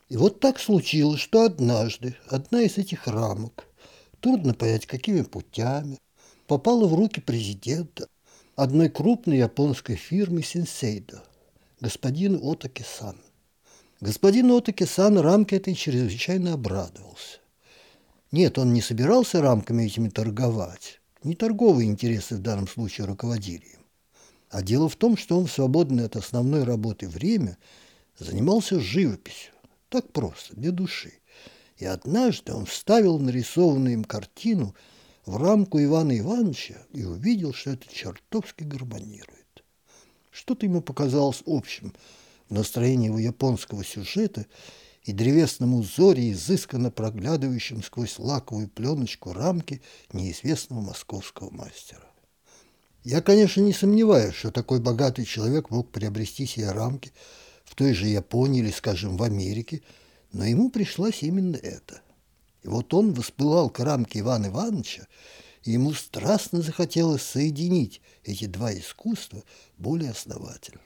И вот так случилось, что однажды одна из этих рамок, трудно понять какими путями, попала в руки президента одной крупной японской фирмы Синсейдо, господину Отаки-сан. Господин Отаки-сан рамке этой чрезвычайно обрадовался. Нет, он не собирался рамками этими торговать. Не торговые интересы в данном случае руководили им. А дело в том, что он в свободное от основной работы время занимался живописью. Так просто, для души. И однажды он вставил нарисованную им картину в рамку Ивана Ивановича и увидел, что это чертовски гармонирует. Что-то ему показалось общим в настроении его японского сюжета и древесном узоре, изысканно проглядывающем сквозь лаковую пленочку рамки неизвестного московского мастера. Я, конечно, не сомневаюсь, что такой богатый человек мог приобрести себе рамки в той же Японии или, скажем, в Америке, но ему пришлось именно это. И вот он воспылал к рамке Ивана Ивановича, и ему страстно захотелось соединить эти два искусства более основательно.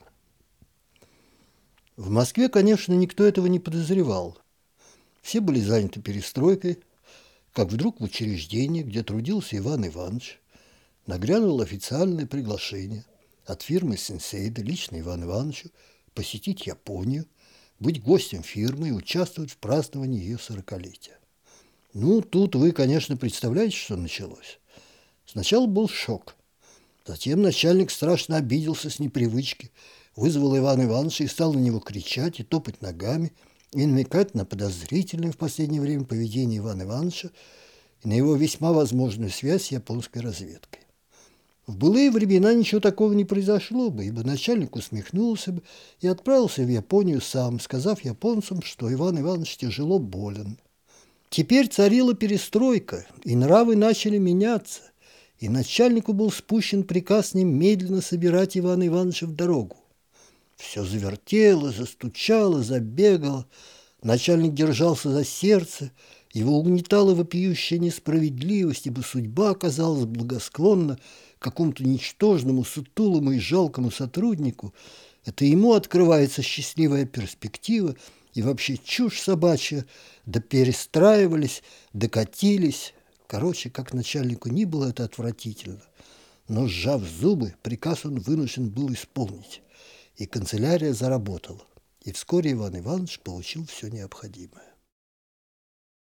В Москве, конечно, никто этого не подозревал. Все были заняты перестройкой, как вдруг в учреждении, где трудился Иван Иванович, нагрянуло официальное приглашение от фирмы Синсейдо лично Ивану Ивановичу посетить Японию, быть гостем фирмы и участвовать в праздновании ее 40-летия. Ну, тут вы, конечно, представляете, что началось. Сначала был шок. Затем начальник страшно обиделся с непривычки, вызвал Ивана Ивановича и стал на него кричать и топать ногами, и намекать на подозрительное в последнее время поведение Ивана Ивановича и на его весьма возможную связь с японской разведкой. В былые времена ничего такого не произошло бы, ибо начальник усмехнулся бы и отправился в Японию сам, сказав японцам, что Иван Иванович тяжело болен. Теперь царила перестройка, и нравы начали меняться, и начальнику был спущен приказ немедленно собирать Ивана Ивановича в дорогу. Все завертело, застучало, забегало. Начальник держался за сердце, его угнетала вопиющая несправедливость, ибо судьба оказалась благосклонна какому-то ничтожному, сутулому и жалкому сотруднику. Это ему открывается счастливая перспектива, и вообще чушь собачья, да перестраивались, докатились. Короче, как начальнику ни было это отвратительно, но, сжав зубы, приказ он вынужден был исполнить. И канцелярия заработала. И вскоре Иван Иванович получил все необходимое.